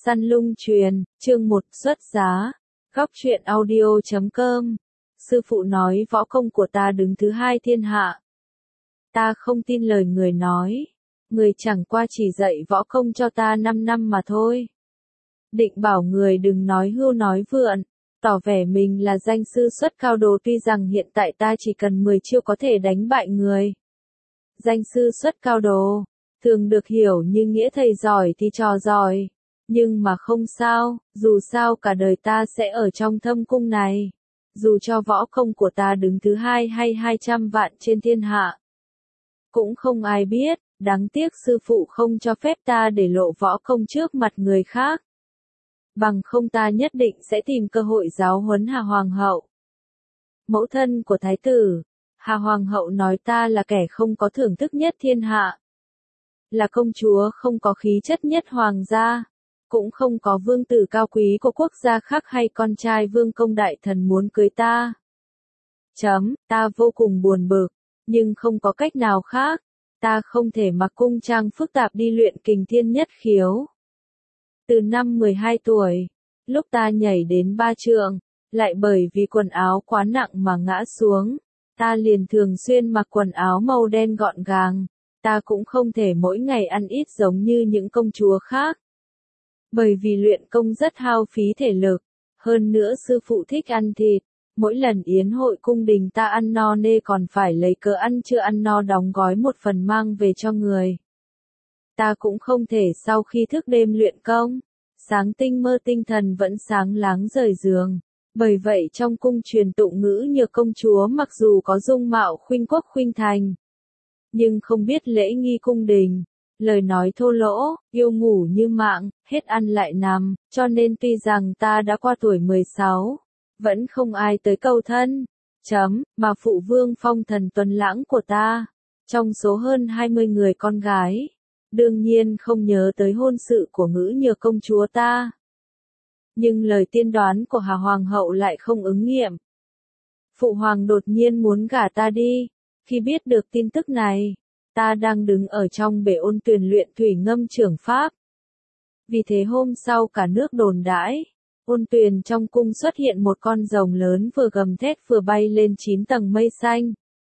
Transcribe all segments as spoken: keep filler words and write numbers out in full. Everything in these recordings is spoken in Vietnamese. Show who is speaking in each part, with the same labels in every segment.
Speaker 1: Săn lung truyền, chương một xuất giá. Góc truyện audio chấm com. Sư phụ nói võ công của ta đứng thứ hai thiên hạ. Ta không tin lời người nói. Người chẳng qua chỉ dạy võ công cho ta năm năm mà thôi. Định bảo người đừng nói hưu nói vượn, tỏ vẻ mình là danh sư xuất cao đồ, tuy rằng hiện tại ta chỉ cần mười chiêu có thể đánh bại người. Danh sư xuất cao đồ, thường được hiểu như nghĩa thầy giỏi thì trò giỏi. Nhưng mà không sao, dù sao cả đời ta sẽ ở trong thâm cung này. Dù cho võ công của ta đứng thứ hai hay hai trăm vạn trên thiên hạ. Cũng không ai biết, đáng tiếc sư phụ không cho phép ta để lộ võ công trước mặt người khác. Bằng không ta nhất định sẽ tìm cơ hội giáo huấn Hà Hoàng hậu. Mẫu thân của thái tử, Hà Hoàng hậu nói ta là kẻ không có thưởng thức nhất thiên hạ. Là công chúa không có khí chất nhất hoàng gia. Cũng không có vương tử cao quý của quốc gia khác hay con trai vương công đại thần muốn cưới ta. Chấm, ta vô cùng buồn bực, nhưng không có cách nào khác. Ta không thể mặc cung trang phức tạp đi luyện kình thiên nhất khiếu. Từ năm mười hai tuổi, lúc ta nhảy đến ba trượng, lại bởi vì quần áo quá nặng mà ngã xuống. Ta liền thường xuyên mặc quần áo màu đen gọn gàng. Ta cũng không thể mỗi ngày ăn ít giống như những công chúa khác. Bởi vì luyện công rất hao phí thể lực, hơn nữa sư phụ thích ăn thịt, mỗi lần yến hội cung đình ta ăn no nê còn phải lấy cớ ăn chưa ăn no đóng gói một phần mang về cho người. Ta cũng không thể sau khi thức đêm luyện công, sáng tinh mơ tinh thần vẫn sáng láng rời giường. Bởi vậy trong cung truyền tụng ngữ nhược công chúa mặc dù có dung mạo khuynh quốc khuynh thành, nhưng không biết lễ nghi cung đình. Lời nói thô lỗ, yêu ngủ như mạng, hết ăn lại nằm, cho nên tuy rằng ta đã qua tuổi mười sáu, vẫn không ai tới cầu thân. Chấm, mà phụ vương phong thần tuấn lãng của ta, trong số hơn hai mươi người con gái, đương nhiên không nhớ tới hôn sự của ngữ nhược công chúa ta. Nhưng lời tiên đoán của Hà Hoàng hậu lại không ứng nghiệm. Phụ hoàng đột nhiên muốn gả ta đi, khi biết được tin tức này. Ta đang đứng ở trong bể ôn tuyền luyện thủy ngâm trưởng pháp. Vì thế hôm sau cả nước đồn đãi, ôn tuyền trong cung xuất hiện một con rồng lớn vừa gầm thét vừa bay lên chín tầng mây xanh.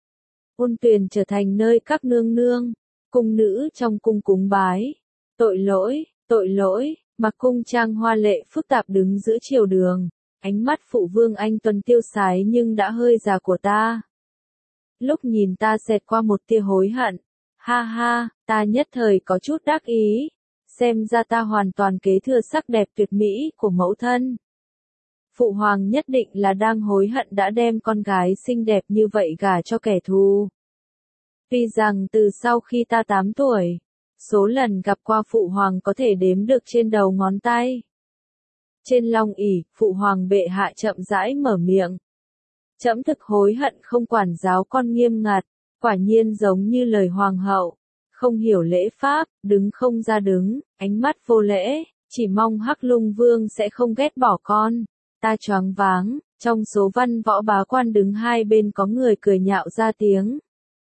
Speaker 1: Ôn tuyền trở thành nơi các nương nương, cung nữ trong cung cúng bái. Tội lỗi, tội lỗi, mặc cung trang hoa lệ phức tạp đứng giữa triều đường, ánh mắt phụ vương anh tuấn tiêu sái nhưng đã hơi già của ta. Lúc nhìn ta xẹt qua một tia hối hận. Ha ha, ta nhất thời có chút đắc ý, xem ra ta hoàn toàn kế thừa sắc đẹp tuyệt mỹ của mẫu thân. Phụ hoàng nhất định là đang hối hận đã đem con gái xinh đẹp như vậy gả cho kẻ thù. Tuy rằng từ sau khi ta tám tuổi, số lần gặp qua phụ hoàng có thể đếm được trên đầu ngón tay. Trên long ỷ, phụ hoàng bệ hạ chậm rãi mở miệng. Trẫm thực hối hận không quản giáo con nghiêm ngặt. Quả nhiên giống như lời hoàng hậu, không hiểu lễ pháp, đứng không ra đứng, ánh mắt vô lễ, chỉ mong Hắc Lung Vương sẽ không ghét bỏ con. Ta choáng váng, trong số văn võ bá quan đứng hai bên có người cười nhạo ra tiếng.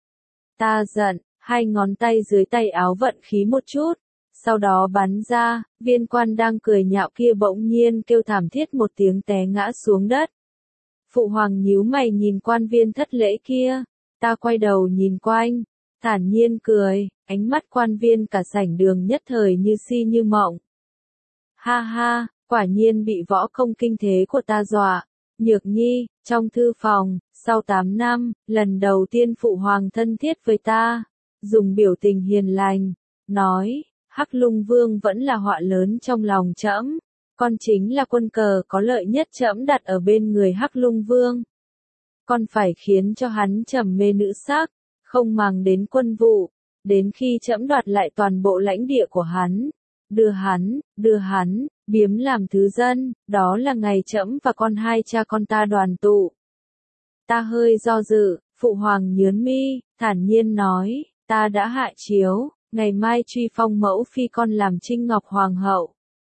Speaker 1: Ta giận, hai ngón tay dưới tay áo vận khí một chút, sau đó bắn ra, viên quan đang cười nhạo kia bỗng nhiên kêu thảm thiết một tiếng té ngã xuống đất. Phụ hoàng nhíu mày nhìn quan viên thất lễ kia. Ta quay đầu nhìn quanh, thản nhiên cười, ánh mắt quan viên cả sảnh đường nhất thời như si như mộng. Ha ha, quả nhiên bị võ công kinh thế của ta dọa. Nhược nhi, trong thư phòng, sau tám năm, lần đầu tiên phụ hoàng thân thiết với ta, dùng biểu tình hiền lành, nói, Hắc Lung Vương vẫn là họa lớn trong lòng trẫm, con chính là quân cờ có lợi nhất trẫm đặt ở bên người Hắc Lung Vương. Con phải khiến cho hắn trầm mê nữ sắc, không màng đến quân vụ, đến khi trẫm đoạt lại toàn bộ lãnh địa của hắn, đưa hắn, đưa hắn, biếm làm thứ dân, đó là ngày trẫm và con hai cha con ta đoàn tụ. Ta hơi do dự, phụ hoàng nhớn mi, thản nhiên nói, ta đã hạ chiếu, ngày mai truy phong mẫu phi con làm Trinh Ngọc Hoàng hậu.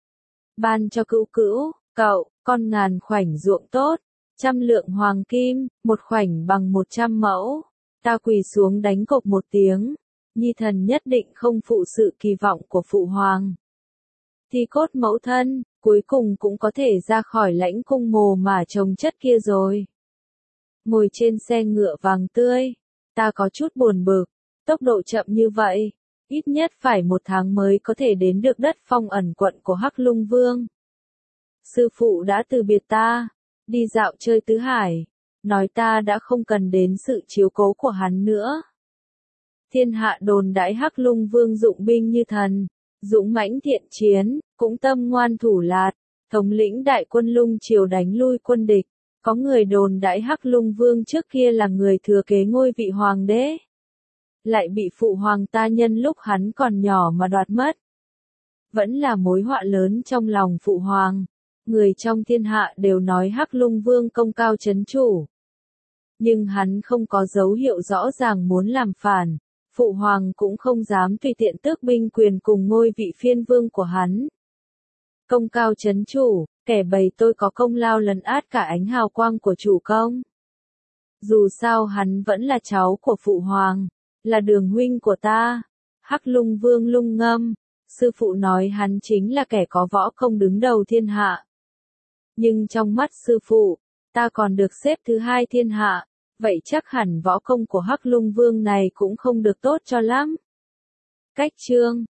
Speaker 1: Ban cho cữu cữu, cậu, con ngàn khoảnh ruộng tốt. Trăm lượng hoàng kim, một khoảnh bằng một trăm mẫu. Ta quỳ xuống đánh cộc một tiếng. Nhi thần nhất định không phụ sự kỳ vọng của phụ hoàng. Ti cốt mẫu thân, cuối cùng cũng có thể ra khỏi lãnh cung mồ mả trồng chất kia rồi. Ngồi trên xe ngựa vàng tươi, ta có chút buồn bực, tốc độ chậm như vậy, ít nhất phải một tháng mới có thể đến được đất phong ẩn quận của Hắc Lung Vương. Sư phụ đã từ biệt ta, đi dạo chơi tứ hải, nói ta đã không cần đến sự chiếu cố của hắn nữa. Thiên hạ đồn đãi Hắc Lung Vương dụng binh như thần, dũng mãnh thiện chiến, cũng tâm ngoan thủ lạt, thống lĩnh đại quân Lung triều đánh lui quân địch. Có người đồn đãi Hắc Lung Vương trước kia là người thừa kế ngôi vị hoàng đế, lại bị phụ hoàng ta nhân lúc hắn còn nhỏ mà đoạt mất. Vẫn là mối họa lớn trong lòng phụ hoàng. Người trong thiên hạ đều nói Hắc Lung Vương công cao chấn chủ. Nhưng hắn không có dấu hiệu rõ ràng muốn làm phản, phụ hoàng cũng không dám tùy tiện tước binh quyền cùng ngôi vị phiên vương của hắn. Công cao chấn chủ, kẻ bày tôi có công lao lấn át cả ánh hào quang của chủ công. Dù sao hắn vẫn là cháu của phụ hoàng, là đường huynh của ta. Hắc Lung Vương lung ngâm, sư phụ nói hắn chính là kẻ có võ công đứng đầu thiên hạ. Nhưng trong mắt sư phụ, ta còn được xếp thứ hai thiên hạ, vậy chắc hẳn võ công của Hắc Lung Vương này cũng không được tốt cho lắm. Cách chương